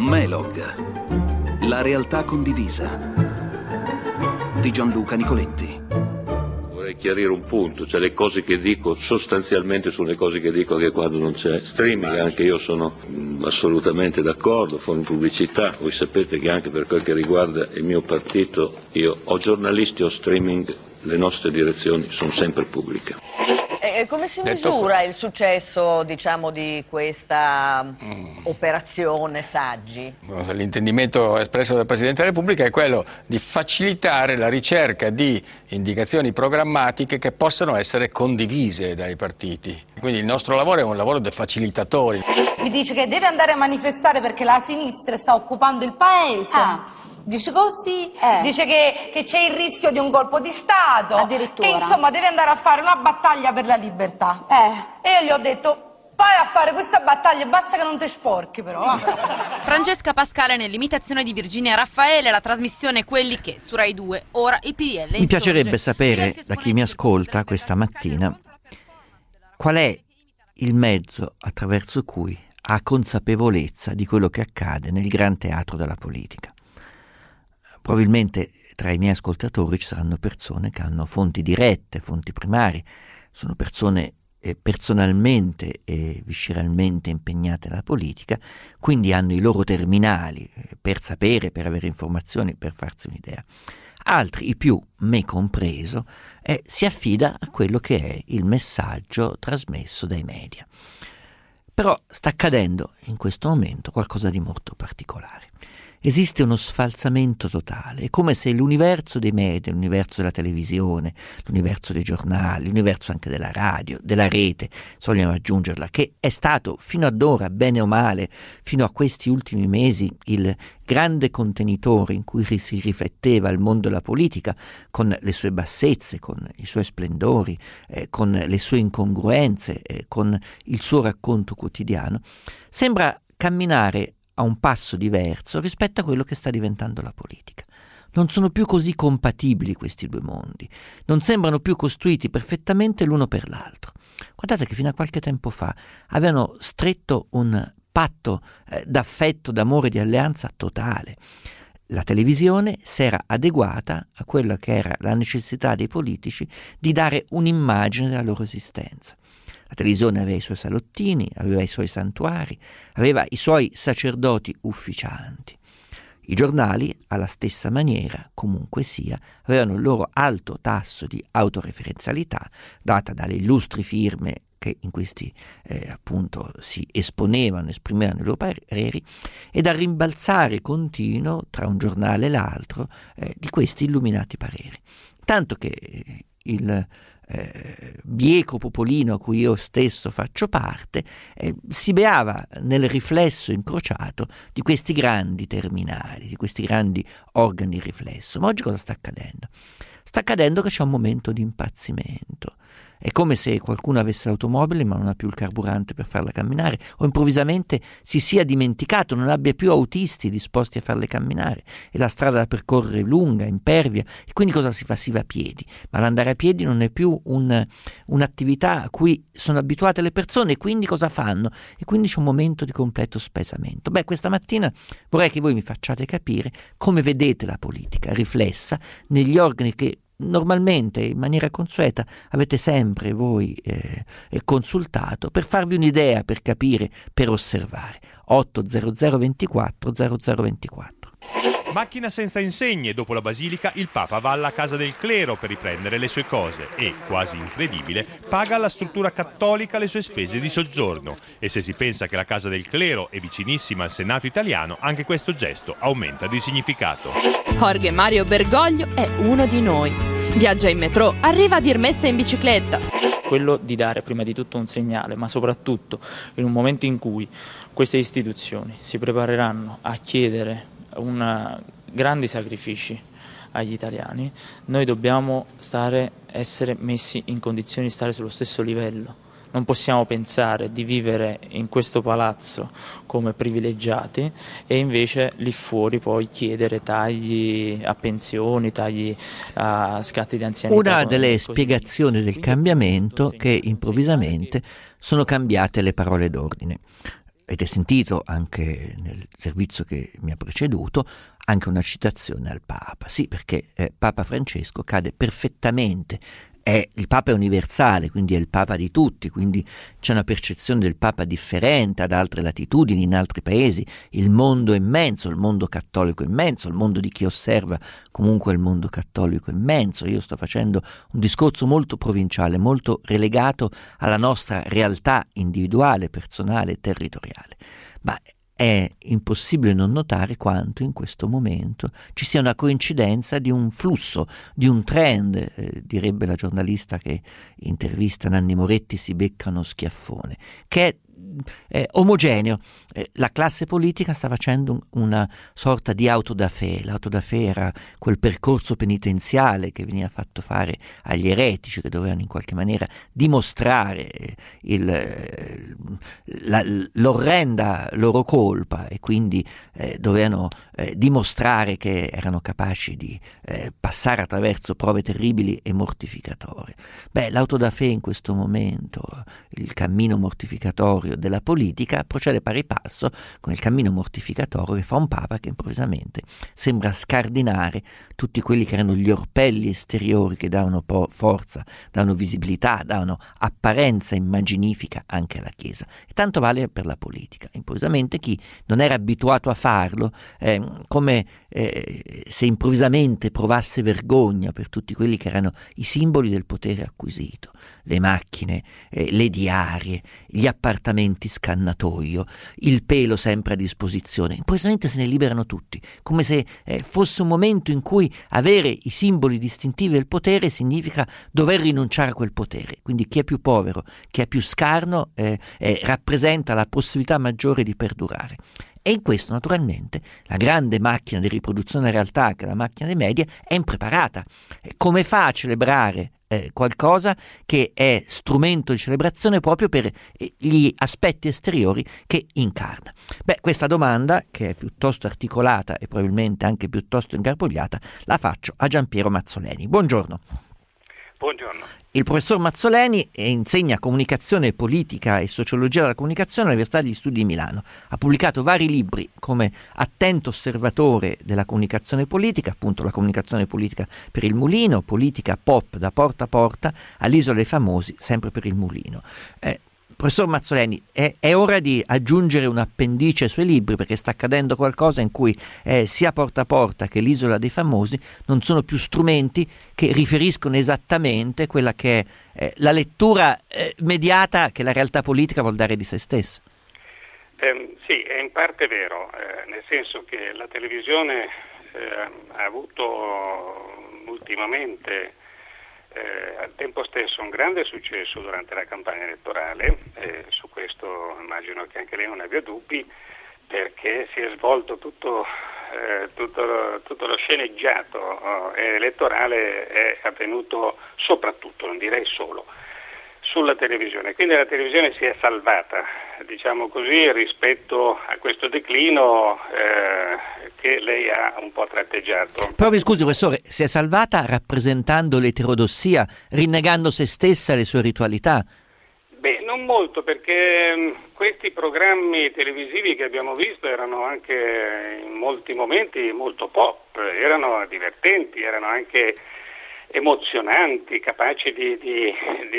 Melog, la realtà condivisa, di Gianluca Nicoletti. Vorrei chiarire un punto, cioè le cose che dico sostanzialmente sono le cose che dico anche quando non c'è streaming, anche io sono assolutamente d'accordo, fuori pubblicità. Voi sapete che anche per quel che riguarda il mio partito, io ho giornalisti o streaming, le nostre direzioni sono sempre pubbliche. Come si misura il successo, diciamo, di questa operazione Saggi? L'intendimento espresso dal Presidente della Repubblica è quello di facilitare la ricerca di indicazioni programmatiche che possano essere condivise dai partiti. Quindi il nostro lavoro è un lavoro da facilitatori. Mi dice che deve andare a manifestare perché la sinistra sta occupando il paese. Dice così, dice che c'è il rischio di un colpo di Stato, addirittura. E insomma deve andare a fare una battaglia per la libertà. E io gli ho detto: vai a fare questa battaglia, basta che non te sporchi però. Francesca Pascale nell'imitazione di Virginia Raffaele, la trasmissione Quelli che su Rai 2, ora il PDL. Mi piacerebbe sapere da chi mi ascolta questa mattina qual è il mezzo attraverso cui ha consapevolezza di quello che accade nel gran teatro della politica. Probabilmente tra i miei ascoltatori ci saranno persone che hanno fonti dirette, fonti primarie, sono persone personalmente e visceralmente impegnate nella politica, quindi hanno i loro terminali per sapere, per avere informazioni, per farsi un'idea. Altri, i più, me compreso, si affida a quello che è il messaggio trasmesso dai media. Però sta accadendo in questo momento qualcosa di molto particolare. Esiste uno sfalsamento totale, è come se l'universo dei media, l'universo della televisione, l'universo dei giornali, l'universo anche della radio, della rete, vogliamo aggiungerla, che è stato fino ad ora, bene o male, fino a questi ultimi mesi, il grande contenitore in cui si rifletteva il mondo della politica, con le sue bassezze, con i suoi splendori, con le sue incongruenze, con il suo racconto quotidiano, sembra camminare a un passo diverso rispetto a quello che sta diventando la politica. Non sono più così compatibili questi due mondi, non sembrano più costruiti perfettamente l'uno per l'altro. Guardate che fino a qualche tempo fa avevano stretto un patto d'affetto, d'amore, di alleanza totale. La televisione si era adeguata a quella che era la necessità dei politici di dare un'immagine della loro esistenza. La televisione aveva i suoi salottini, aveva i suoi santuari, aveva i suoi sacerdoti ufficianti. I giornali, alla stessa maniera, comunque sia, avevano il loro alto tasso di autoreferenzialità, data dalle illustri firme che in questi appunto si esponevano, esprimevano i loro pareri, e dal rimbalzare continuo tra un giornale e l'altro di questi illuminati pareri. Tanto che il bieco popolino a cui io stesso faccio parte si beava nel riflesso incrociato di questi grandi terminali, di questi grandi organi di riflesso. Ma oggi cosa sta accadendo? Sta accadendo che c'è un momento di impazzimento. È come se qualcuno avesse l'automobile ma non ha più il carburante per farla camminare, o improvvisamente si sia dimenticato, non abbia più autisti disposti a farle camminare, e la strada da percorrere è lunga, impervia, e quindi cosa si fa? Si va a piedi, ma l'andare a piedi non è più un'attività a cui sono abituate le persone, e quindi cosa fanno? E quindi c'è un momento di completo spesamento. Questa mattina vorrei che voi mi facciate capire come vedete la politica riflessa negli organi che normalmente, in maniera consueta, avete sempre voi consultato per farvi un'idea, per capire, per osservare. 800 24 0024. Macchina senza insegne, dopo la basilica il Papa va alla casa del clero per riprendere le sue cose e, quasi incredibile, paga alla struttura cattolica le sue spese di soggiorno. E se si pensa che la casa del clero è vicinissima al Senato italiano, anche questo gesto aumenta di significato. Jorge Mario Bergoglio è uno di noi. Viaggia in metro, arriva a Dirmessa in bicicletta. Quello di dare prima di tutto un segnale, ma soprattutto in un momento in cui queste istituzioni si prepareranno a chiedere grandi sacrifici agli italiani, noi dobbiamo essere messi in condizioni di stare sullo stesso livello. Non possiamo pensare di vivere in questo palazzo come privilegiati e invece lì fuori poi chiedere tagli a pensioni, tagli a scatti di anzianità. Una delle spiegazioni del cambiamento che improvvisamente sono cambiate le parole d'ordine. avete sentito anche nel servizio che mi ha preceduto, anche una citazione al Papa. Sì, perché Papa Francesco cade perfettamente. Il Papa è universale, quindi è il Papa di tutti, quindi c'è una percezione del Papa differente ad altre latitudini, in altri paesi. Il mondo è immenso, il mondo cattolico è immenso, il mondo di chi osserva comunque il mondo cattolico è immenso. Io sto facendo un discorso molto provinciale, molto relegato alla nostra realtà individuale, personale, territoriale. Ma è impossibile non notare quanto in questo momento ci sia una coincidenza di un flusso, di un trend, direbbe la giornalista che intervista Nanni Moretti, si becca uno schiaffone, che è omogeneo. La classe politica sta facendo una sorta di auto da fé. L'auto da fé era quel percorso penitenziale che veniva fatto fare agli eretici, che dovevano in qualche maniera dimostrare l'orrenda loro colpa, e quindi dovevano dimostrare che erano capaci di passare attraverso prove terribili e mortificatorie. L'auto da fé in questo momento, il cammino mortificatorio della politica, procede pari passo con il cammino mortificatorio che fa un Papa che improvvisamente sembra scardinare tutti quelli che erano gli orpelli esteriori che davano forza, davano visibilità, davano apparenza immaginifica anche alla Chiesa. E tanto vale per la politica. Improvvisamente chi non era abituato a farlo, come se improvvisamente provasse vergogna per tutti quelli che erano i simboli del potere acquisito, le macchine, le diarie, gli appartamenti scannatoio, il pelo sempre a disposizione, improvvisamente se ne liberano tutti, come se fosse un momento in cui avere i simboli distintivi del potere significa dover rinunciare a quel potere. Quindi chi è più povero, chi è più scarno, rappresenta la possibilità maggiore di perdurare. E in questo naturalmente la grande macchina di riproduzione della realtà, che è la macchina dei media, è impreparata. Come fa a celebrare qualcosa che è strumento di celebrazione proprio per gli aspetti esteriori che incarna? Questa domanda, che è piuttosto articolata e probabilmente anche piuttosto ingarbugliata, la faccio a Giampiero Mazzoleni. Buongiorno. Buongiorno. Il professor Mazzoleni insegna comunicazione politica e sociologia della comunicazione all'Università degli Studi di Milano. Ha pubblicato vari libri come attento osservatore della comunicazione politica, appunto la comunicazione politica per il Mulino, politica pop da porta a porta all'Isola dei Famosi, sempre per il Mulino. Professor Mazzoleni, è ora di aggiungere un appendice ai suoi libri, perché sta accadendo qualcosa in cui sia Porta a Porta che l'Isola dei Famosi non sono più strumenti che riferiscono esattamente quella che è la lettura mediata che la realtà politica vuol dare di se stessa. Sì, è in parte vero, nel senso che la televisione ha avuto ultimamente al tempo stesso un grande successo durante la campagna elettorale, su questo immagino che anche lei non abbia dubbi, perché si è svolto tutto lo sceneggiato elettorale è avvenuto soprattutto, non direi solo, sulla televisione. Quindi la televisione si è salvata, diciamo così, rispetto a questo declino che lei ha un po' tratteggiato. Però mi scusi professore, si è salvata rappresentando l'eterodossia, rinnegando se stessa e le sue ritualità? Non molto, perché questi programmi televisivi che abbiamo visto erano anche in molti momenti molto pop, erano divertenti, erano anche emozionanti, capaci di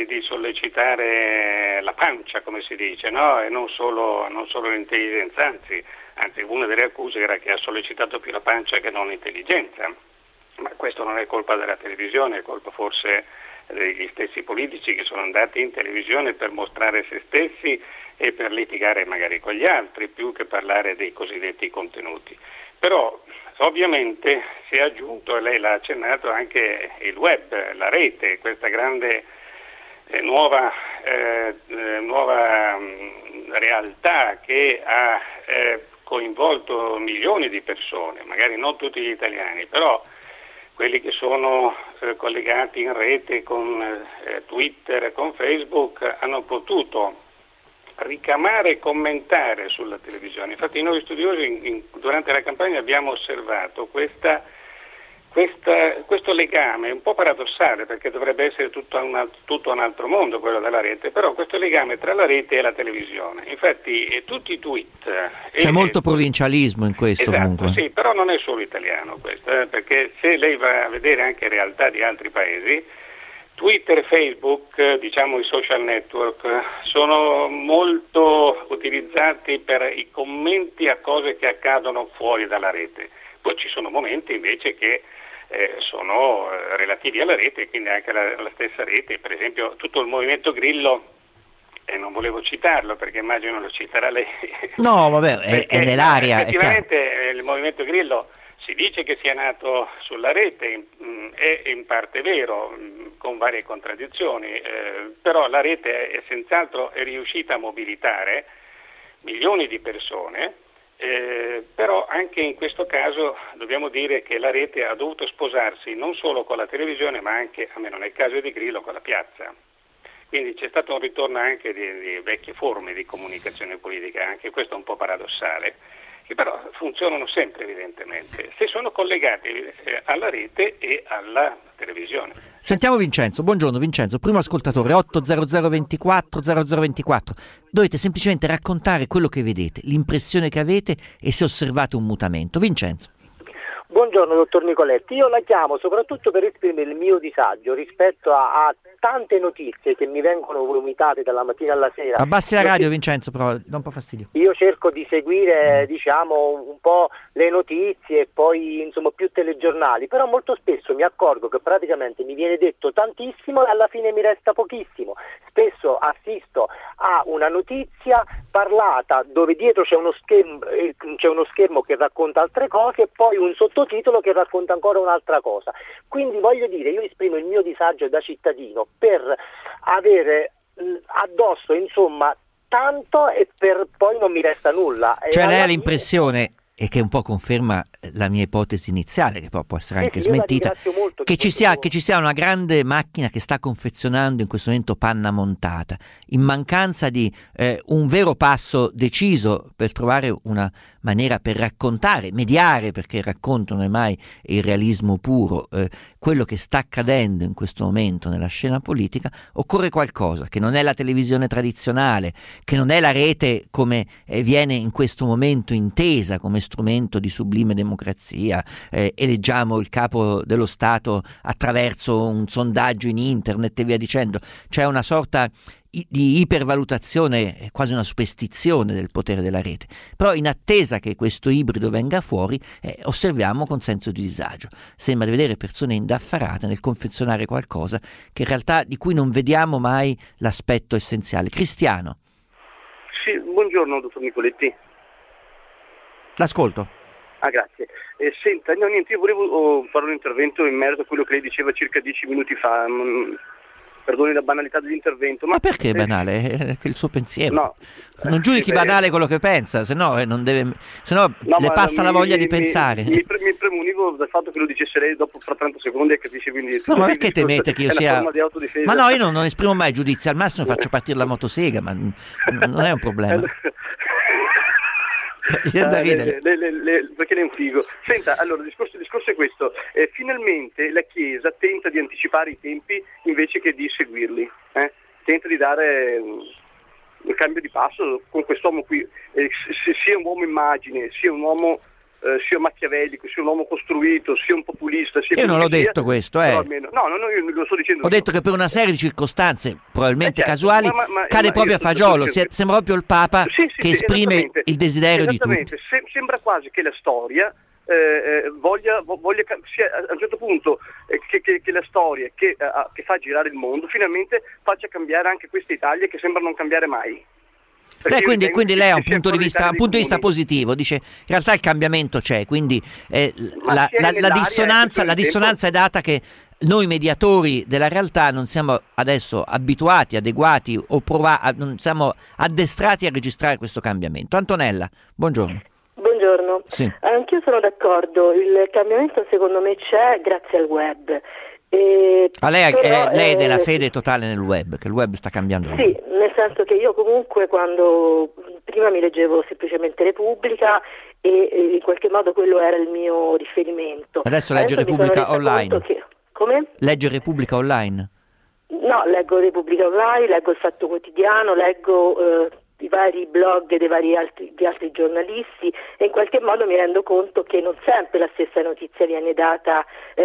sollecitare la pancia, come si dice, no? E non solo l'intelligenza, anzi una delle accuse era che ha sollecitato più la pancia che non l'intelligenza, ma questo non è colpa della televisione, è colpa forse degli stessi politici che sono andati in televisione per mostrare se stessi e per litigare magari con gli altri, più che parlare dei cosiddetti contenuti. Però ovviamente si è aggiunto, e lei l'ha accennato, anche il web, la rete, questa grande nuova realtà che ha coinvolto milioni di persone, magari non tutti gli italiani, però quelli che sono collegati in rete con Twitter, con Facebook, hanno potuto ricamare e commentare sulla televisione. Infatti noi studiosi durante la campagna abbiamo osservato questa questo legame è un po' paradossale, perché dovrebbe essere tutto un altro mondo quello della rete, però questo legame tra la rete e la televisione, infatti tutti i tweet... C'è molto provincialismo in questo, esatto, comunque. Sì, però non è solo italiano questo, perché se lei va a vedere anche realtà di altri paesi, Twitter e Facebook, diciamo i social network, sono molto utilizzati per i commenti a cose che accadono fuori dalla rete. Poi ci sono momenti invece che sono relativi alla rete, quindi anche alla stessa rete. Per esempio tutto il movimento Grillo, e non volevo citarlo perché immagino lo citerà lei. No, vabbè, è nell'aria. Effettivamente il movimento Grillo si dice che sia nato sulla rete, è in parte vero, con varie contraddizioni, però la rete è senz'altro riuscita a mobilitare milioni di persone. Però anche in questo caso dobbiamo dire che la rete ha dovuto sposarsi non solo con la televisione, ma anche, almeno nel caso di Grillo, con la piazza. Quindi c'è stato un ritorno anche di vecchie forme di comunicazione politica, anche questo è un po' paradossale, che però funzionano sempre evidentemente, se sono collegati alla rete e alla televisione. Sentiamo Vincenzo. Buongiorno Vincenzo, primo ascoltatore, 800 24 0024. Dovete semplicemente raccontare quello che vedete, l'impressione che avete e se osservate un mutamento. Vincenzo. Buongiorno dottor Nicoletti, io la chiamo soprattutto per esprimere il mio disagio rispetto a tante notizie che mi vengono vomitate dalla mattina alla sera. Abbassi la radio Vincenzo, però dà un po' fastidio. Io cerco di seguire un po' le notizie e poi insomma più telegiornali, però molto spesso mi accorgo che praticamente mi viene detto tantissimo e alla fine mi resta pochissimo. Spesso assisto a una notizia parlata dove dietro c'è uno schermo che racconta altre cose e poi un sottotitolo che racconta ancora un'altra cosa. Quindi voglio dire, io esprimo il mio disagio da cittadino per avere addosso insomma tanto e per poi non mi resta nulla. Cioè lei ha l'impressione, e che un po' conferma la mia ipotesi iniziale, che poi può essere anche smentita, che ci sia una grande macchina che sta confezionando in questo momento panna montata, in mancanza di un vero passo deciso per trovare una maniera per raccontare, mediare, perché il racconto non è mai il realismo puro, quello che sta accadendo in questo momento nella scena politica. Occorre qualcosa che non è la televisione tradizionale, che non è la rete come viene in questo momento intesa come strumento di sublime democrazia, eleggiamo il capo dello Stato attraverso un sondaggio in internet e via dicendo. C'è una sorta di ipervalutazione, quasi una superstizione del potere della rete. Però in attesa che questo ibrido venga fuori, osserviamo con senso di disagio. Sembra di vedere persone indaffarate nel confezionare qualcosa che in realtà di cui non vediamo mai l'aspetto essenziale. Cristiano. Sì, buongiorno dottor Nicoletti. L'ascolto. Grazie. Senta, no, niente, io volevo fare un intervento in merito a quello che lei diceva circa 10 minuti fa. Perdoni la banalità dell'intervento. Ma perché è banale? È il suo pensiero. No. Non giudichi banale quello che pensa, se no le passa la voglia di pensare. Mi premunivo dal fatto che lo dicesse lei dopo fra 30 secondi e capisce, quindi... No, ma perché temete che io sia... forma di autodifesa. Ma no, io non esprimo mai giudizio, al massimo faccio partire la motosega, ma non è un problema. Perché lei è un figo. Senta, allora il discorso è questo. Finalmente la Chiesa tenta di anticipare i tempi invece che di seguirli, tenta di dare un cambio di passo con quest'uomo qui, sia un uomo immagine, sia un uomo sia machiavellico, sia un uomo costruito, sia un populista. Io non l'ho detto questo, No, io lo sto dicendo. Ho detto che per una serie di circostanze probabilmente casuali cade proprio a fagiolo. Sembra proprio il Papa che esprime il desiderio di tutti. Sembra quasi che la storia voglia sia, a un certo punto che la storia che fa girare il mondo finalmente faccia cambiare anche questa Italia che sembra non cambiare mai. Quindi lei ha un punto di vista positivo, dice in realtà il cambiamento c'è, quindi la dissonanza è data che noi mediatori della realtà non siamo adesso abituati, adeguati o non siamo addestrati a registrare questo cambiamento. Antonella, buongiorno. Buongiorno, sì. Anch'io sono d'accordo, il cambiamento secondo me c'è grazie al web. Lei è della fede totale nel web, che il web sta cambiando. Sì, nel senso che io comunque prima mi leggevo semplicemente Repubblica e in qualche modo quello era il mio riferimento. Adesso legge Repubblica online. Come? Legge Repubblica online? No, leggo Repubblica Online, leggo Il Fatto Quotidiano, leggo i vari blog di altri giornalisti e in qualche modo mi rendo conto che non sempre la stessa notizia viene data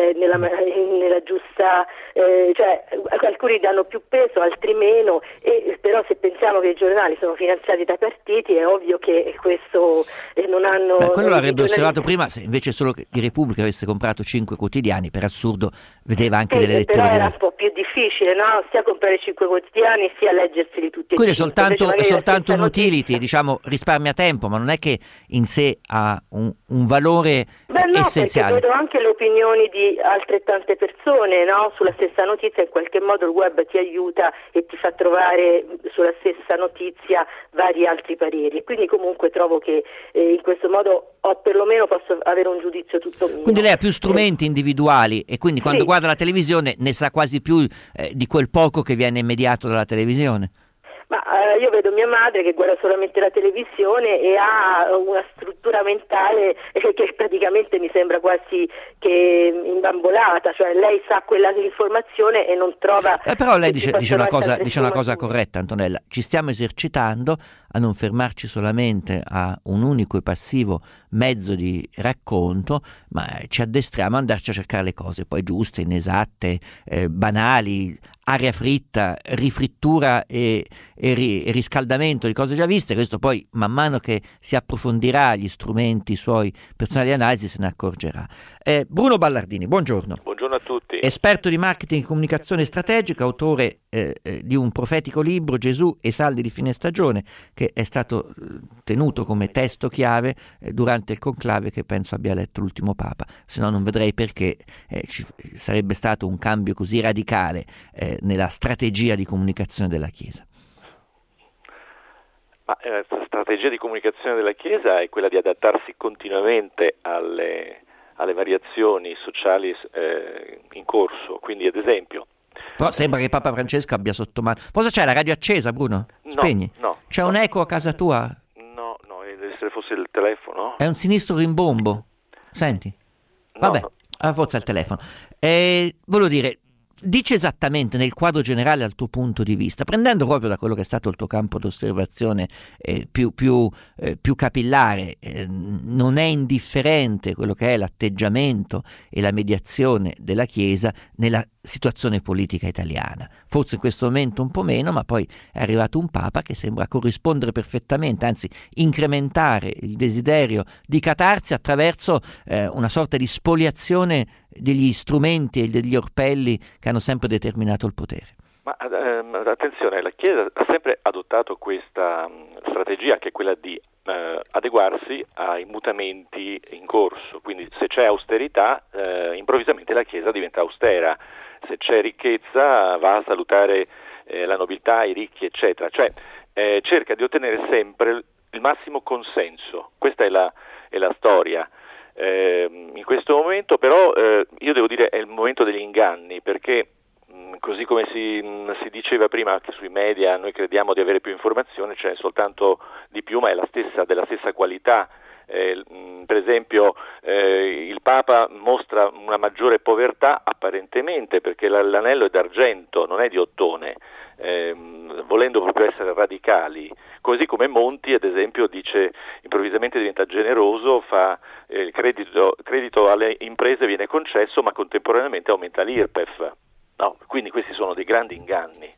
nella giusta, cioè alcuni danno più peso, altri meno, però se pensiamo che i giornali sono finanziati da partiti è ovvio che questo non hanno... quello l'avrebbe osservato prima, se invece solo di Repubblica avesse comprato 5 quotidiani, per assurdo vedeva anche delle letture però era diverse. un po' più difficile, no? Sia comprare 5 quotidiani sia leggerseli tutti e Quindi è 5. soltanto un utility, diciamo, risparmia tempo, ma non è che in sé ha un valore essenziale. Perché vedo anche le opinioni di altrettante persone, no? Sulla stessa notizia, in qualche modo il web ti aiuta e ti fa trovare sulla stessa notizia vari altri pareri. Quindi comunque trovo che in questo modo perlomeno posso avere un giudizio tutto mio. Quindi lei ha più strumenti individuali e quindi quando guarda la televisione ne sa quasi più di quel poco che viene immediato dalla televisione. Ma io vedo mia madre che guarda solamente la televisione e ha una struttura mentale che praticamente mi sembra quasi che imbambolata, cioè lei sa quella informazione e non trova... Però lei dice una cosa corretta, Antonella, ci stiamo esercitando a non fermarci solamente a un unico e passivo mezzo di racconto, ma ci addestriamo ad andarci a cercare le cose poi giuste, inesatte, banali, aria fritta, rifrittura e riscaldamento di cose già viste. Questo poi man mano che si approfondirà gli strumenti suoi personali di analisi se ne accorgerà. Bruno Ballardini, buongiorno. Buongiorno a tutti. Esperto di marketing e comunicazione strategica, autore di un profetico libro, Gesù e i saldi di fine stagione, che è stato tenuto come testo chiave durante il conclave che penso abbia letto l'ultimo Papa, se no non vedrei perché ci sarebbe stato un cambio così radicale nella strategia di comunicazione della Chiesa. Ma la strategia di comunicazione della Chiesa è quella di adattarsi continuamente alle variazioni sociali in corso, quindi ad esempio... Però sembra che Papa Francesco abbia sotto mano... Cosa c'è, la radio accesa, Bruno? Spegni? No. C'è un eco a casa tua? No, deve essere forse il telefono. È un sinistro rimbombo. Senti? Vabbè, forse è il telefono. Volevo dire... Dice esattamente nel quadro generale dal tuo punto di vista, prendendo proprio da quello che è stato il tuo campo d'osservazione più capillare, non è indifferente quello che è l'atteggiamento e la mediazione della Chiesa nella situazione politica italiana. Forse in questo momento un po' meno, ma poi è arrivato un Papa che sembra corrispondere perfettamente, anzi incrementare il desiderio di catarsi attraverso una sorta di spoliazione degli strumenti e degli orpelli che hanno sempre determinato il potere. Ma attenzione, la Chiesa ha sempre adottato questa strategia che è quella di adeguarsi ai mutamenti in corso, quindi se c'è austerità improvvisamente la Chiesa diventa austera, se c'è ricchezza va a salutare la nobiltà, i ricchi eccetera, cioè cerca di ottenere sempre il massimo consenso, questa è la storia. In questo momento però io devo dire è il momento degli inganni, perché così come si diceva prima che sui media noi crediamo di avere più informazione, ce n'è soltanto di più ma è della stessa qualità. Per esempio il Papa mostra una maggiore povertà apparentemente perché l'anello è d'argento, non è di ottone, volendo proprio essere radicali, così come Monti ad esempio dice improvvisamente diventa generoso, fa il credito alle imprese viene concesso ma contemporaneamente aumenta l'IRPEF, no? Quindi questi sono dei grandi inganni.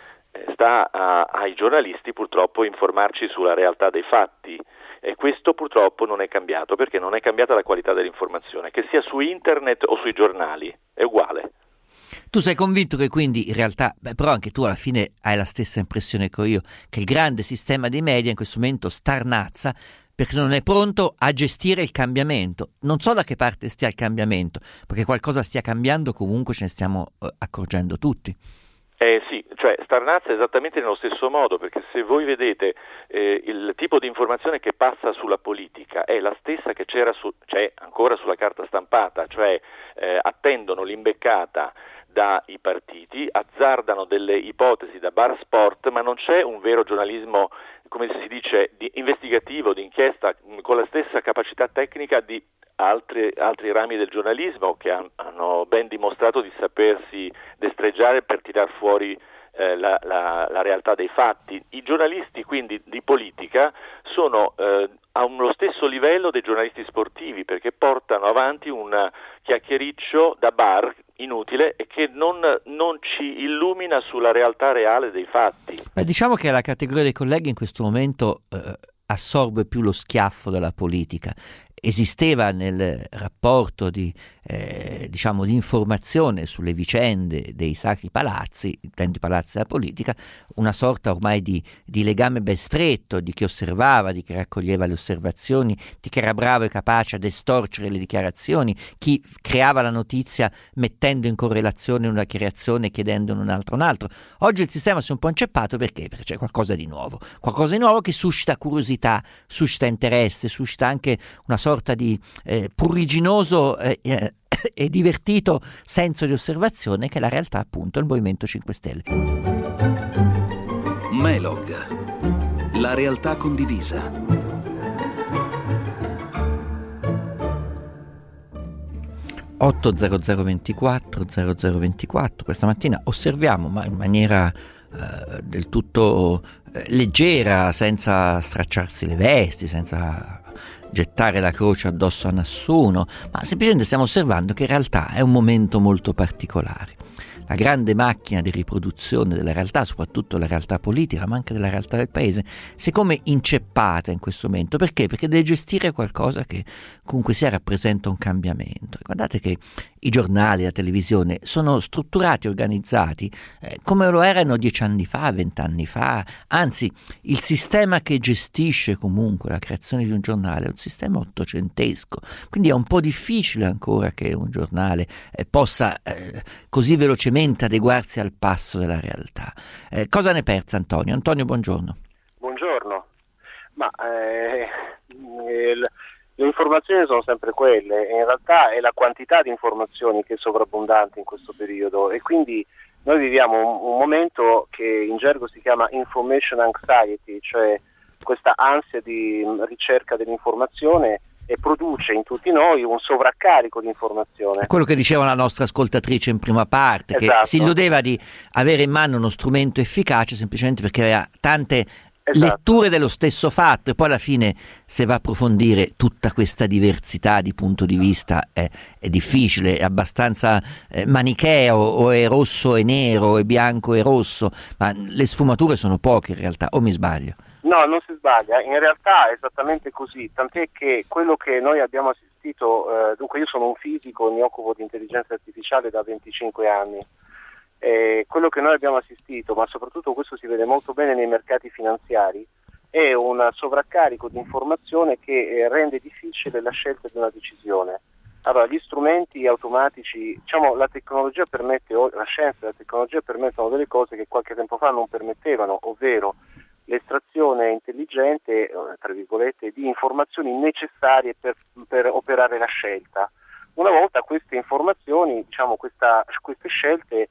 Sta ai giornalisti purtroppo informarci sulla realtà dei fatti e questo purtroppo non è cambiato perché non è cambiata la qualità dell'informazione, che sia su internet o sui giornali, è uguale. Tu sei convinto che quindi in realtà, però anche tu alla fine hai la stessa impressione che ho io, che il grande sistema dei media in questo momento starnazza perché non è pronto a gestire il cambiamento. Non so da che parte stia il cambiamento, perché qualcosa stia cambiando comunque ce ne stiamo accorgendo tutti. Sì, cioè starnazza esattamente nello stesso modo, perché se voi vedete il tipo di informazione che passa sulla politica è la stessa che c'è ancora sulla carta stampata, cioè attendono l'imbeccata dai partiti, azzardano delle ipotesi da bar sport, ma non c'è un vero giornalismo come si dice, di investigativo, di inchiesta, con la stessa capacità tecnica di altri rami del giornalismo che hanno ben dimostrato di sapersi destreggiare per tirar fuori la realtà dei fatti. I giornalisti quindi di politica sono a lo stesso livello dei giornalisti sportivi, perché portano avanti un chiacchiericcio da bar inutile e che non ci illumina sulla realtà reale dei fatti. Diciamo che la categoria dei colleghi in questo momento assorbe più lo schiaffo della politica. Esisteva nel rapporto di informazione sulle vicende dei sacri palazzi, i palazzi della politica, una sorta ormai di legame ben stretto di chi osservava, di chi raccoglieva le osservazioni, di chi era bravo e capace ad estorcere le dichiarazioni, chi creava la notizia mettendo in correlazione una creazione e chiedendone un altro. Oggi il sistema si è un po' inceppato perché c'è qualcosa di nuovo che suscita curiosità, suscita interesse, suscita anche una sorta di pruriginoso e divertito senso di osservazione che è la realtà, appunto, il Movimento 5 Stelle. Melog, la realtà condivisa. (80024 questa mattina osserviamo, ma in maniera del tutto leggera, senza stracciarsi le vesti, senza gettare la croce addosso a nessuno, ma semplicemente stiamo osservando che in realtà è un momento molto particolare. La grande macchina di riproduzione della realtà, soprattutto la realtà politica, ma anche della realtà del paese, si è come inceppata in questo momento. Perché? Perché deve gestire qualcosa che comunque sia rappresenta un cambiamento. Guardate che i giornali, la televisione sono strutturati, organizzati come lo erano 10 anni fa, 20 anni fa. Anzi, il sistema che gestisce comunque la creazione di un giornale è un sistema ottocentesco, quindi è un po' difficile ancora che un giornale possa così velocemente adeguarsi al passo della realtà. Cosa ne pensa Antonio? Antonio, buongiorno. Buongiorno. Ma le informazioni sono sempre quelle, in realtà è la quantità di informazioni che è sovrabbondante in questo periodo, e quindi noi viviamo un momento che in gergo si chiama information anxiety, cioè questa ansia di ricerca dell'informazione, e produce in tutti noi un sovraccarico di informazione. È quello che diceva la nostra ascoltatrice in prima parte, esatto, che si illudeva di avere in mano uno strumento efficace semplicemente perché aveva tante letture dello stesso fatto, e poi alla fine, se va a approfondire tutta questa diversità di punto di vista, è difficile, è abbastanza manicheo, o è rosso e nero, o è bianco e rosso, ma le sfumature sono poche in realtà, o mi sbaglio? No, non si sbaglia, in realtà è esattamente così, tant'è che quello che noi abbiamo assistito, dunque io sono un fisico, mi occupo di intelligenza artificiale da 25 anni, quello che noi abbiamo assistito, ma soprattutto questo si vede molto bene nei mercati finanziari, è un sovraccarico di informazione che rende difficile la scelta di una decisione. Allora, gli strumenti automatici, diciamo, la tecnologia permette, la scienza e la tecnologia permettono delle cose che qualche tempo fa non permettevano, ovvero l'estrazione intelligente, tra virgolette, di informazioni necessarie per operare la scelta. Una volta queste informazioni, diciamo, queste scelte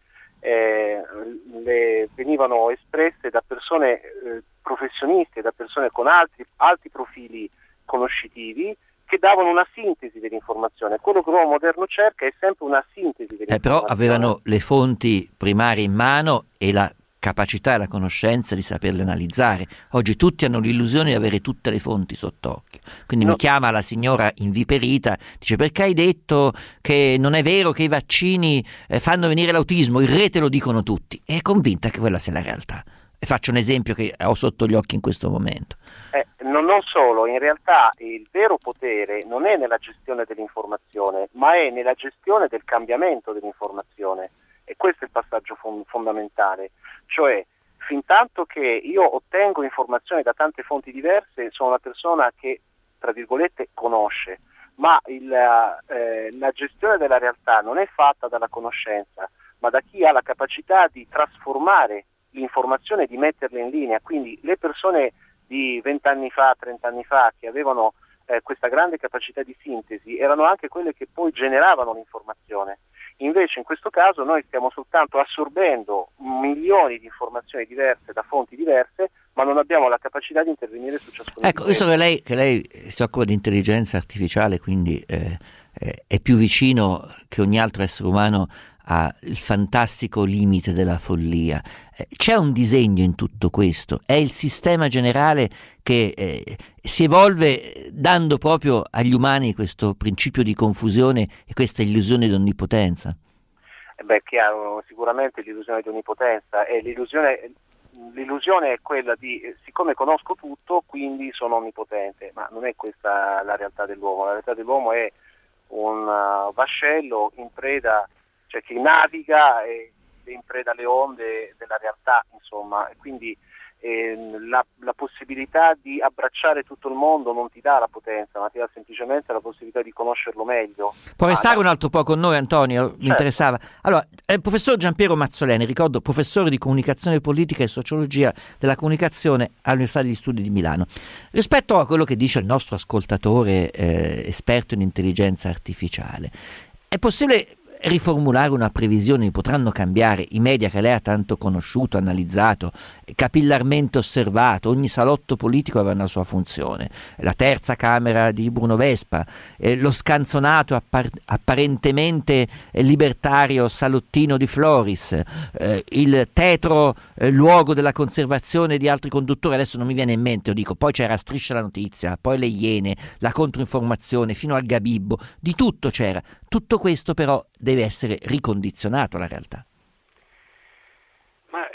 venivano espresse da persone professionisti, da persone con alti profili conoscitivi, che davano una sintesi dell'informazione. Quello che l'uomo moderno cerca è sempre una sintesi dell'informazione. Però avevano le fonti primarie in mano e la capacità e la conoscenza di saperle analizzare. Oggi tutti hanno l'illusione di avere tutte le fonti sott'occhio. Quindi mi chiama la signora inviperita, dice: perché hai detto che non è vero che i vaccini fanno venire l'autismo? Il re te lo dicono tutti. E è convinta che quella sia la realtà. E faccio un esempio che ho sotto gli occhi in questo momento. Non solo, in realtà il vero potere non è nella gestione dell'informazione, ma è nella gestione del cambiamento dell'informazione. E questo è il passaggio fondamentale, cioè fintanto che io ottengo informazioni da tante fonti diverse, sono una persona che, tra virgolette, conosce, ma la gestione della realtà non è fatta dalla conoscenza, ma da chi ha la capacità di trasformare l'informazione e di metterla in linea. Quindi le persone di 20 anni fa, 30 anni fa, che avevano questa grande capacità di sintesi, erano anche quelle che poi generavano l'informazione. Invece in questo caso noi stiamo soltanto assorbendo milioni di informazioni diverse da fonti diverse, ma non abbiamo la capacità di intervenire su ciascuno. Ecco, visto che lei si occupa di intelligenza artificiale, quindi è più vicino che ogni altro essere umano al fantastico limite della follia. C'è un disegno in tutto questo? È il sistema generale che si evolve dando proprio agli umani questo principio di confusione e questa illusione di onnipotenza? Chiaro, sicuramente l'illusione di onnipotenza è l'illusione è quella di siccome conosco tutto quindi sono onnipotente, ma non è questa la realtà dell'uomo. La realtà dell'uomo è un vascello in preda, cioè che naviga e in preda alle onde della realtà, insomma, quindi la possibilità di abbracciare tutto il mondo non ti dà la potenza, ma ti dà semplicemente la possibilità di conoscerlo meglio. Può restare un altro po' con noi, Antonio? Mi interessava. Allora, il professor Giampiero Mazzoleni, ricordo professore di comunicazione politica e sociologia della comunicazione all'Università degli Studi di Milano. Rispetto a quello che dice il nostro ascoltatore esperto in intelligenza artificiale, è possibile riformulare una previsione? Potranno cambiare i media che lei ha tanto conosciuto, analizzato, capillarmente osservato? Ogni salotto politico aveva una sua funzione. La terza Camera di Bruno Vespa, lo scanzonato apparentemente libertario salottino di Floris, il tetro luogo della conservazione di altri conduttori. Adesso non mi viene in mente, lo dico. Poi c'era Striscia la Notizia, poi le Iene, la controinformazione, fino al Gabibbo, di tutto c'era. Tutto questo però deve essere ricondizionato alla realtà. Ma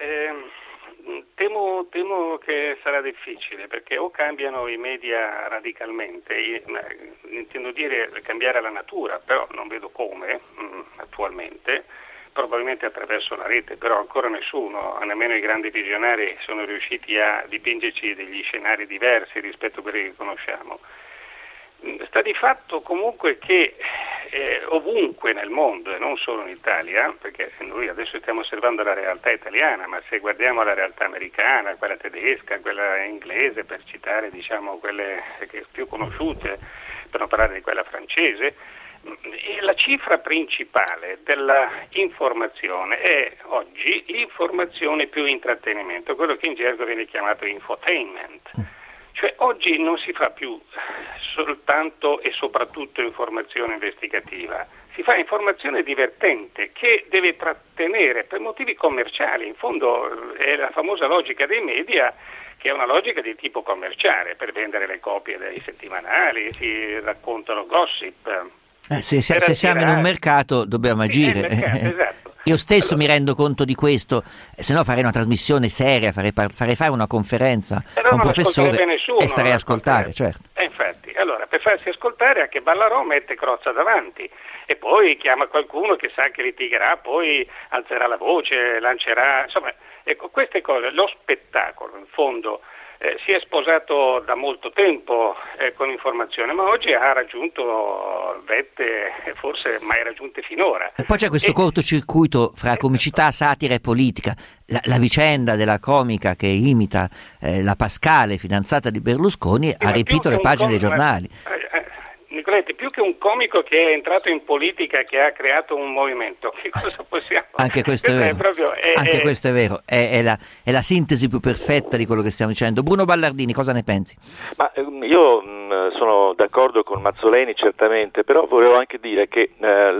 temo che sarà difficile, perché o cambiano i media radicalmente, intendo dire cambiare la natura, però non vedo come attualmente, probabilmente attraverso la rete, però ancora nessuno, nemmeno i grandi visionari, sono riusciti a dipingerci degli scenari diversi rispetto a quelli che conosciamo. Sta di fatto comunque che ovunque nel mondo e non solo in Italia, perché noi adesso stiamo osservando la realtà italiana, ma se guardiamo la realtà americana, quella tedesca, quella inglese, per citare diciamo quelle che più conosciute, per non parlare di quella francese, la cifra principale della informazione è oggi l'informazione più intrattenimento, quello che in gergo viene chiamato infotainment. Cioè oggi non si fa più soltanto e soprattutto informazione investigativa, si fa informazione divertente che deve trattenere per motivi commerciali. In fondo è la famosa logica dei media, che è una logica di tipo commerciale, per vendere le copie dei settimanali, si raccontano gossip. Se siamo in un mercato dobbiamo agire. Esatto. Io stesso mi rendo conto di questo, se no farei una trasmissione seria, farei fare una conferenza a un professore e starei a ascoltare, certo. Infatti, allora per farsi ascoltare anche Ballarò mette Crozza davanti e poi chiama qualcuno che sa che litigherà, poi alzerà la voce, lancerà, insomma, ecco, queste cose, lo spettacolo in fondo si è sposato da molto tempo con l'informazione, ma oggi ha raggiunto vette forse mai raggiunte finora. E poi c'è questo cortocircuito fra comicità, satira e politica. La vicenda della comica che imita la Pascale, fidanzata di Berlusconi, ha riempito le pagine dei giornali. Nicoletti, più che un comico che è entrato in politica, che ha creato un movimento, che cosa possiamo... Anche questo è vero, questo è vero, è la sintesi più perfetta di quello che stiamo dicendo. Bruno Ballardini, cosa ne pensi? Ma io sono d'accordo con Mazzoleni certamente, però volevo anche dire che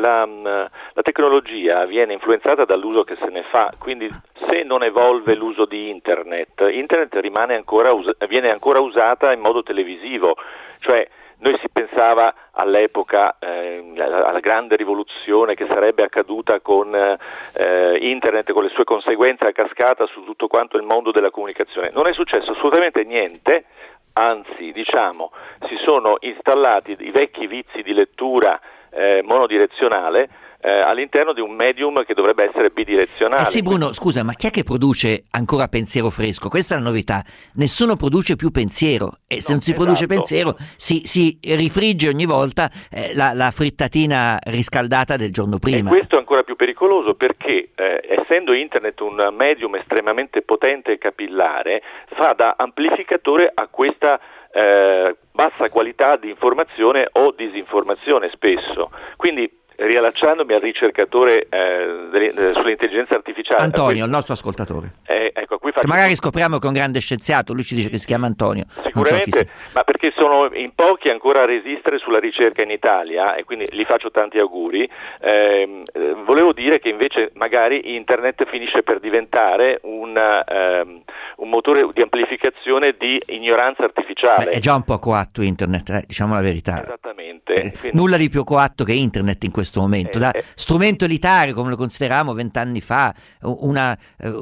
la tecnologia viene influenzata dall'uso che se ne fa, quindi se non evolve l'uso di internet viene ancora usata in modo televisivo, cioè noi si pensava all'epoca alla grande rivoluzione che sarebbe accaduta con internet, con le sue conseguenze a cascata su tutto quanto il mondo della comunicazione. Non è successo assolutamente niente, anzi diciamo si sono installati i vecchi vizi di lettura monodirezionale all'interno di un medium che dovrebbe essere bidirezionale. Sì, Bruno, scusa, ma chi è che produce ancora pensiero fresco? Questa è la novità. Nessuno produce più pensiero e se non si produce pensiero si rifrigge ogni volta la frittatina riscaldata del giorno prima. E questo è ancora più pericoloso perché essendo internet un medium estremamente potente e capillare, fa da amplificatore a questa bassa qualità di informazione o disinformazione spesso. Quindi riallacciandomi al ricercatore sull'intelligenza artificiale. Antonio, il nostro ascoltatore. Ecco, qui faccio... Magari scopriamo che è un grande scienziato, lui ci dice che si chiama Antonio. Sicuramente, ma perché sono in pochi ancora a resistere sulla ricerca in Italia e quindi gli faccio tanti auguri. Volevo dire che invece magari internet finisce per diventare un motore di amplificazione di ignoranza artificiale. Beh, è già un po' coatto internet, diciamo la verità. Esattamente. Nulla di più coatto che internet in questo momento. Da strumento elitario, come lo consideravamo 20 anni fa, una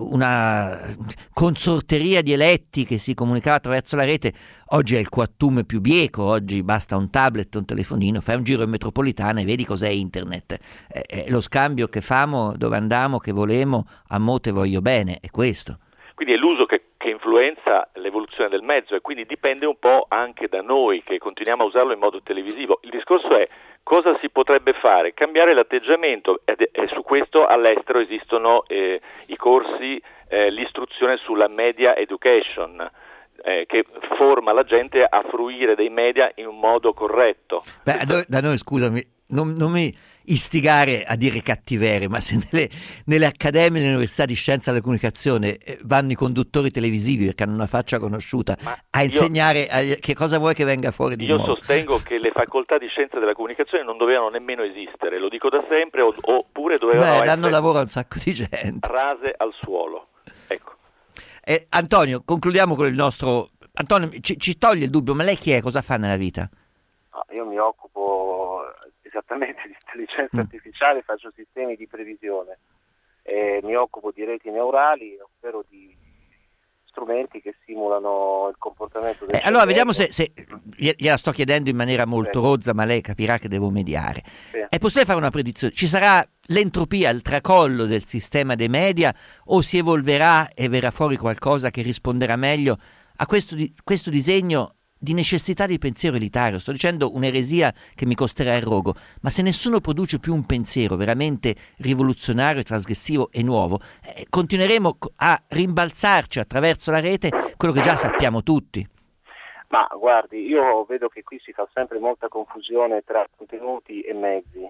consorteria di eletti che si comunicava attraverso la rete, oggi è il quattume più bieco, oggi basta un tablet, un telefonino, fai un giro in metropolitana e vedi cos'è internet. È lo scambio che famo, dove andiamo, che volemo, a mo' te voglio bene, è questo. Quindi è l'uso che influenza l'evoluzione del mezzo e quindi dipende un po' anche da noi che continuiamo a usarlo in modo televisivo. Il discorso è cosa si potrebbe fare? Cambiare l'atteggiamento e su questo all'estero esistono i corsi, l'istruzione sulla media education che forma la gente a fruire dei media in un modo corretto. Beh, da noi, scusami, non mi istigare a dire cattiverie, ma se nelle accademie, nelle università di scienza della comunicazione vanno i conduttori televisivi perché hanno una faccia conosciuta a insegnare che cosa vuoi che venga fuori di nuovo. Io sostengo che le facoltà di scienza della comunicazione non dovevano nemmeno esistere, lo dico da sempre, oppure dovevano danno lavoro a un sacco di gente. Rase al suolo. Ecco. Antonio, concludiamo con il nostro... Antonio, ci toglie il dubbio, ma lei chi è? Cosa fa nella vita? Io mi occupo esattamente di intelligenza artificiale, faccio sistemi di previsione, mi occupo di reti neurali, ovvero di strumenti che simulano il comportamento del allora vediamo se gliela sto chiedendo in maniera molto rozza, ma lei capirà che devo mediare. È possibile fare una predizione? Ci sarà l'entropia, il tracollo del sistema dei media, o si evolverà e verrà fuori qualcosa che risponderà meglio a questo disegno di necessità di pensiero elitario? Sto dicendo un'eresia che mi costerà il rogo, ma se nessuno produce più un pensiero veramente rivoluzionario, trasgressivo e nuovo, continueremo a rimbalzarci attraverso la rete quello che già sappiamo tutti. Ma guardi, io vedo che qui si fa sempre molta confusione tra contenuti e mezzi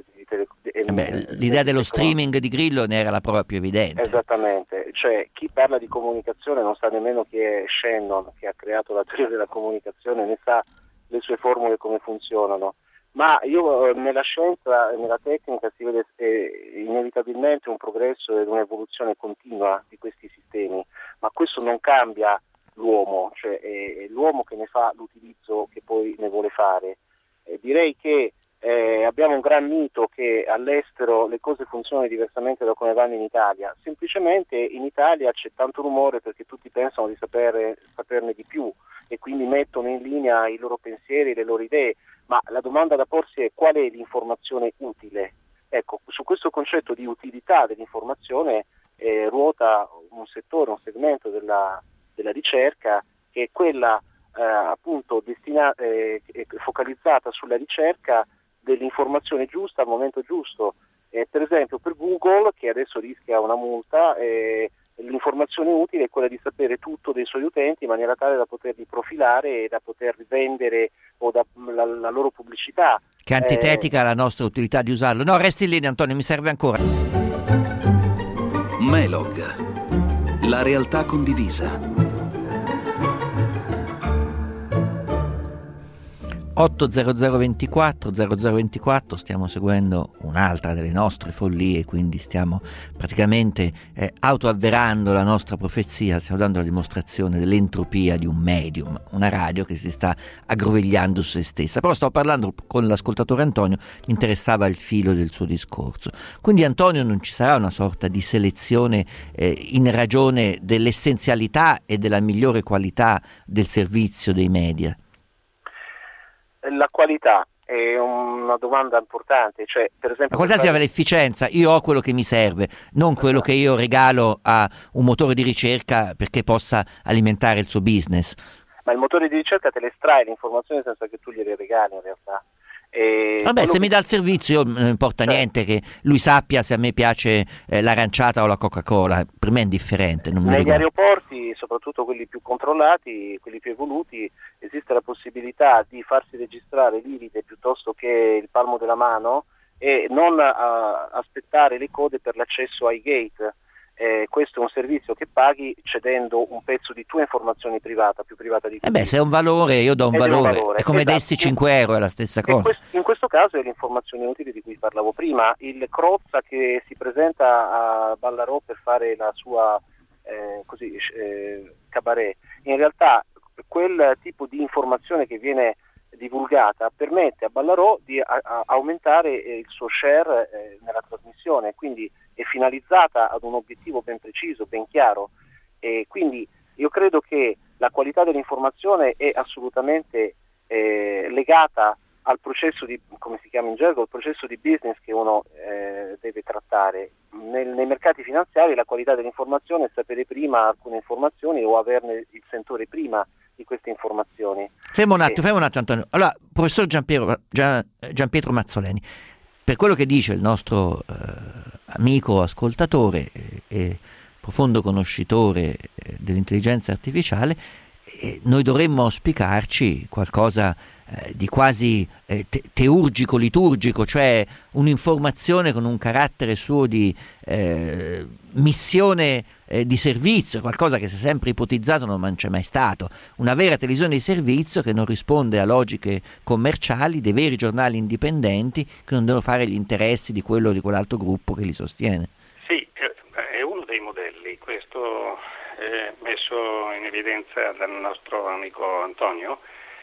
di l'idea dello streaming di Grillo ne era la prova più evidente. Esattamente, cioè chi parla di comunicazione non sa nemmeno chi è Shannon, che ha creato la teoria della comunicazione, ne sa le sue formule come funzionano. Ma io nella scienza e nella tecnica si vede inevitabilmente un progresso ed un'evoluzione continua di questi sistemi, ma questo non cambia l'uomo, cioè è l'uomo che ne fa l'utilizzo che poi ne vuole fare. Direi che abbiamo un gran mito che all'estero le cose funzionano diversamente da come vanno in Italia. Semplicemente in Italia c'è tanto rumore perché tutti pensano di saperne di più e quindi mettono in linea i loro pensieri, le loro idee, ma la domanda da porsi è: qual è l'informazione utile? Ecco, su questo concetto di utilità dell'informazione ruota un settore, un segmento della ricerca, che è quella appunto focalizzata sulla ricerca dell'informazione giusta al momento giusto. Per esempio per Google, che adesso rischia una multa, l'informazione utile è quella di sapere tutto dei suoi utenti in maniera tale da poterli profilare e da poter vendere o la loro pubblicità. Che è antitetica alla nostra utilità di usarlo. No, resti in linea, Antonio, mi serve ancora. Melog, la realtà condivisa. 80024 stiamo seguendo un'altra delle nostre follie, quindi stiamo praticamente autoavverando la nostra profezia, stiamo dando la dimostrazione dell'entropia di un medium, una radio che si sta aggrovigliando su se stessa. Però stavo parlando con l'ascoltatore Antonio, mi interessava il filo del suo discorso. Quindi Antonio, non ci sarà una sorta di selezione in ragione dell'essenzialità e della migliore qualità del servizio dei media? La qualità è una domanda importante, cioè per esempio... La qualità sia l'efficienza, io ho quello che mi serve, non quello che io regalo a un motore di ricerca perché possa alimentare il suo business. Ma il motore di ricerca te le estrae l'informazione senza che tu gliele regali in realtà. Vabbè, se mi dà il servizio non importa niente che lui sappia se a me piace l'aranciata o la Coca-Cola, per me è indifferente. Negli aeroporti, soprattutto quelli più controllati, quelli più evoluti, esiste la possibilità di farsi registrare l'iride piuttosto che il palmo della mano e non aspettare le code per l'accesso ai gate. Questo è un servizio che paghi cedendo un pezzo di tua informazione privata, più privata di tutti. Se è un valore, io do un valore. È come dessi 5 euro, è la stessa cosa. In questo caso è l'informazione utile di cui parlavo prima. Il Crozza che si presenta a Ballarò per fare la sua cabaret, in realtà quel tipo di informazione che viene divulgata permette a Ballarò di aumentare il suo share nella trasmissione, quindi è finalizzata ad un obiettivo ben preciso, ben chiaro, e quindi io credo che la qualità dell'informazione è assolutamente legata al processo di, come si chiama in gergo, il processo di business che uno deve trattare. Nei mercati finanziari la qualità dell'informazione è sapere prima alcune informazioni o averne il sentore prima di queste informazioni. Fermo un attimo Antonio. Allora, professor Gianpietro Mazzoleni, per quello che dice il nostro amico ascoltatore e profondo conoscitore dell'intelligenza artificiale, noi dovremmo auspicarci qualcosa di quasi teurgico, liturgico, cioè un'informazione con un carattere suo di missione di servizio, qualcosa che si è sempre ipotizzato non c'è mai stato, una vera televisione di servizio che non risponde a logiche commerciali, dei veri giornali indipendenti che non devono fare gli interessi di quello o di quell'altro gruppo che li sostiene. Sì, è uno dei modelli, questo è messo in evidenza dal nostro amico Antonio,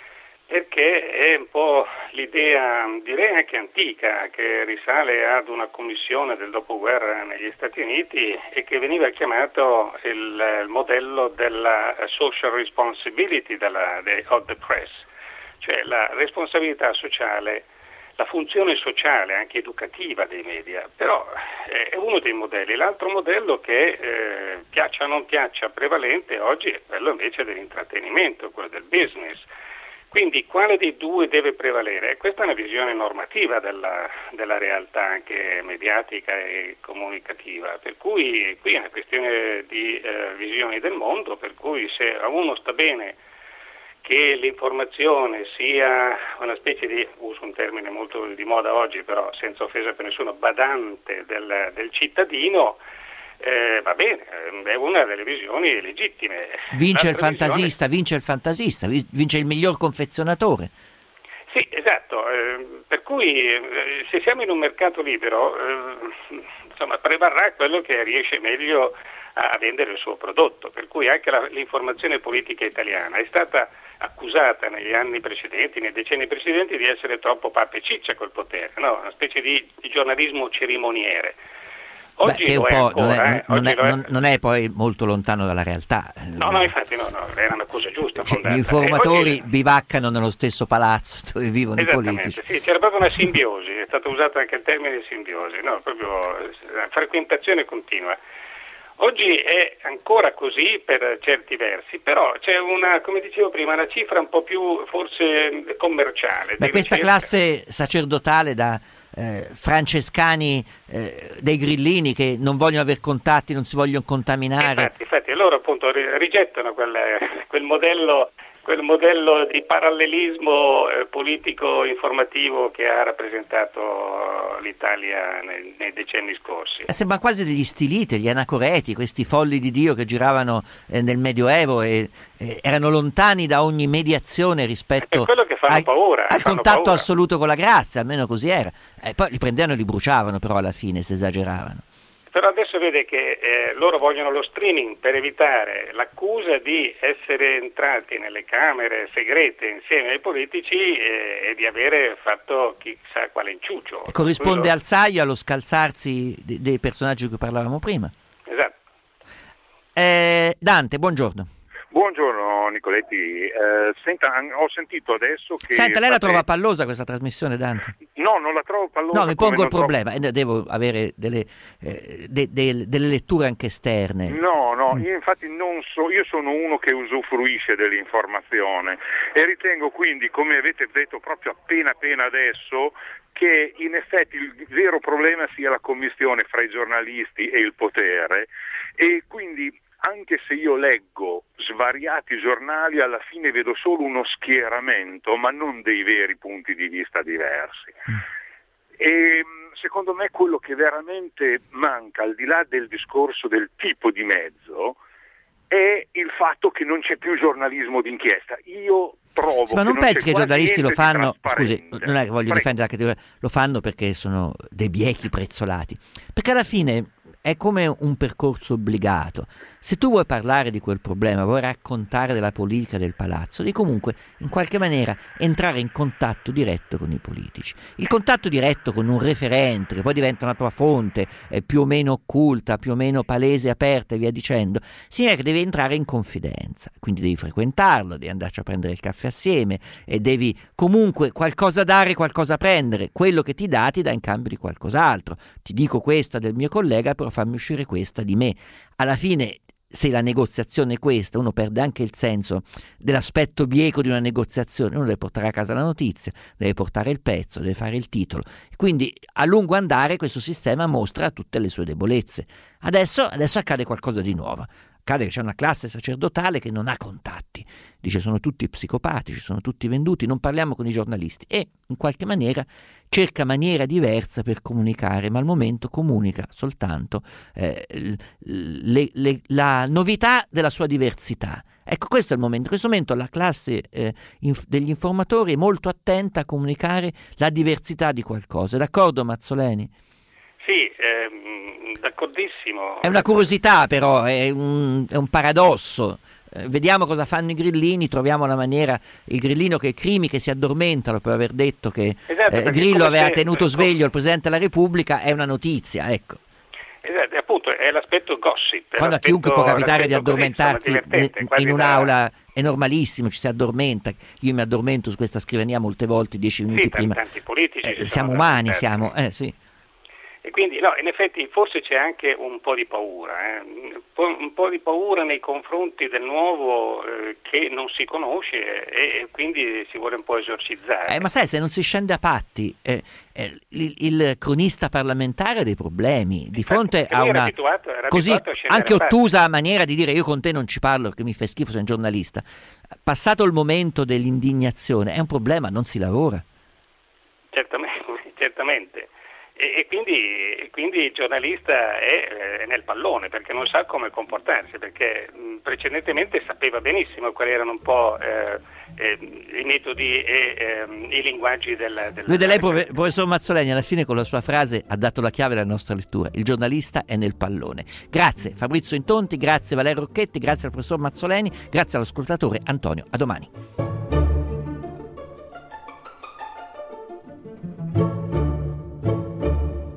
perché è un po' l'idea, direi anche antica, che risale ad una commissione del dopoguerra negli Stati Uniti e che veniva chiamato il modello della social responsibility of the press, cioè la responsabilità sociale, la funzione sociale anche educativa dei media. Però è uno dei modelli. L'altro modello che piaccia o non piaccia prevalente oggi è quello invece dell'intrattenimento, quello del business. Quindi quale dei due deve prevalere? Questa è una visione normativa della realtà anche mediatica e comunicativa, per cui qui è una questione di visioni del mondo, per cui se a uno sta bene che l'informazione sia una specie di, uso un termine molto di moda oggi, però senza offesa per nessuno, badante del cittadino, va bene, è una delle visioni legittime. Vince il fantasista, vince il miglior confezionatore. Sì, esatto, per cui se siamo in un mercato libero, insomma, prevarrà quello che riesce meglio a vendere il suo prodotto, per cui anche l'informazione politica italiana è stata accusata negli anni precedenti, nei decenni precedenti, di essere troppo pappa e ciccia col potere, no? Una specie di giornalismo cerimoniere. Oggi che lo è ancora, non è poi molto lontano dalla realtà. No, infatti no, era una cosa giusta. Gli informatori bivaccano nello stesso palazzo dove vivono i politici. Sì, c'era proprio una simbiosi, è stato usato anche il termine simbiosi, no? Proprio frequentazione continua. Oggi è ancora così per certi versi, però c'è una, come dicevo prima, una cifra un po' più forse commerciale. Questa classe sacerdotale da francescani dei grillini che non vogliono avere contatti, non si vogliono contaminare. Infatti loro appunto rigettano quel modello di parallelismo politico informativo che ha rappresentato l'Italia nei decenni scorsi. Sembra quasi degli stiliti, gli anacoreti, questi folli di Dio che giravano nel Medioevo e erano lontani da ogni mediazione rispetto al contatto assoluto con la grazia, almeno così era. Poi li prendevano e li bruciavano, però alla fine si esageravano. Però adesso vede che loro vogliono lo streaming per evitare l'accusa di essere entrati nelle camere segrete insieme ai politici e di avere fatto chissà quale inciucio. Corrisponde al saio, allo scalzarsi dei personaggi di cui parlavamo prima. Esatto. Dante, buongiorno. Buongiorno Nicoletti, senta, ho sentito adesso che... Senta, lei la trova pallosa questa trasmissione, Dante? No, non la trovo pallosa. No, mi pongo il problema, devo avere delle letture anche esterne. No, io infatti io sono uno che usufruisce dell'informazione e ritengo quindi, come avete detto proprio appena adesso, che in effetti il vero problema sia la commistione fra i giornalisti e il potere, e quindi anche se io leggo svariati giornali, alla fine vedo solo uno schieramento, ma non dei veri punti di vista diversi. E secondo me quello che veramente manca, al di là del discorso del tipo di mezzo, è il fatto che non c'è più giornalismo d'inchiesta. Io trovo ma non pensi che i giornalisti lo fanno, scusi, non è che voglio difendere la categoria, lo fanno perché sono dei biechi prezzolati, perché alla fine è come un percorso obbligato. Se tu vuoi parlare di quel problema, vuoi raccontare della politica del palazzo, devi comunque in qualche maniera entrare in contatto diretto con i politici. Il contatto diretto con un referente, che poi diventa una tua fonte più o meno occulta, più o meno palese, aperta e via dicendo, significa che devi entrare in confidenza, quindi devi frequentarlo, devi andarci a prendere il caffè assieme e devi comunque qualcosa dare, qualcosa prendere. Quello che ti dà in cambio di qualcos'altro. Ti dico questa del mio collega, però fammi uscire questa di me. Alla fine, se la negoziazione è questa, uno perde anche il senso dell'aspetto bieco di una negoziazione. Uno deve portare a casa la notizia, deve portare il pezzo, deve fare il titolo. Quindi a lungo andare questo sistema mostra tutte le sue debolezze. Adesso accade qualcosa di nuovo. Accade che c'è una classe sacerdotale che non ha contatti, dice sono tutti psicopatici, sono tutti venduti, non parliamo con i giornalisti, e in qualche maniera cerca maniera diversa per comunicare, ma al momento comunica soltanto la novità della sua diversità. Ecco, questo è il momento. In questo momento la classe degli informatori è molto attenta a comunicare la diversità di qualcosa. D'accordo, Mazzoleni? Sì, d'accordissimo. È una curiosità, però, è un paradosso. Vediamo cosa fanno i grillini, troviamo la maniera. Il grillino Crimi che si addormenta dopo aver detto che Grillo aveva tenuto sveglio il Presidente della Repubblica, è una notizia, ecco. Esatto, appunto, è l'aspetto gossip. Quando a chiunque può capitare di addormentarsi in un'aula è normalissimo, ci si addormenta. Io mi addormento su questa scrivania molte volte 10 minuti prima. Tanti politici siamo umani, siamo, sì. E quindi no, in effetti forse c'è anche un po' di paura, un po' di paura nei confronti del nuovo che non si conosce e quindi si vuole un po' esorcizzare. Ma sai, se non si scende a patti, il cronista parlamentare ha dei problemi di fronte a una così anche ottusa maniera di dire io con te non ci parlo perché mi fai schifo, sei un giornalista. Passato il momento dell'indignazione è un problema, non si lavora. Certamente. E quindi il giornalista è nel pallone perché non sa come comportarsi, perché precedentemente sapeva benissimo quali erano un po' i metodi e i linguaggi del Vede lei, professor Mazzoleni, alla fine con la sua frase ha dato la chiave alla nostra lettura: il giornalista è nel pallone. Grazie Fabrizio Intonti, grazie Valerio Rocchetti, grazie al professor Mazzoleni, grazie all'ascoltatore Antonio. A domani.